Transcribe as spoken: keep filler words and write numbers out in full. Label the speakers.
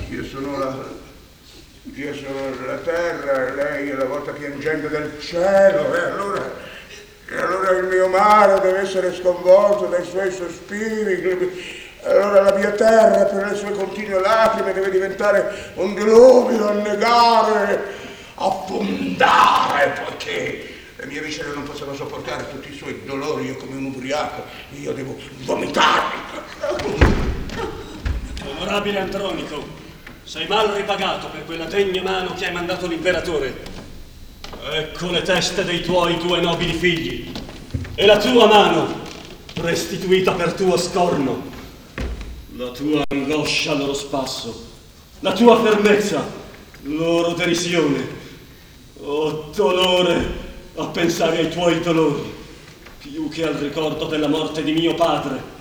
Speaker 1: io sono la, io sono la terra, lei è la volta piangente del cielo, e allora, e allora il mio mare deve essere sconvolto dai suoi sospiri. Allora la mia terra per le sue continue lacrime deve diventare un diluvio, annegare, affondare, poiché le mie viscere non possono sopportare tutti i suoi dolori. Io come un ubriaco, io devo vomitare.
Speaker 2: Onorabile Andronico, sei mal ripagato per quella degna mano che hai mandato l'imperatore. Ecco le teste dei tuoi due nobili figli e la tua mano restituita per tuo scorno. La tua angoscia al loro spasso, la tua fermezza, loro derisione. Oh dolore a pensare ai tuoi dolori, più che al ricordo della morte di mio padre.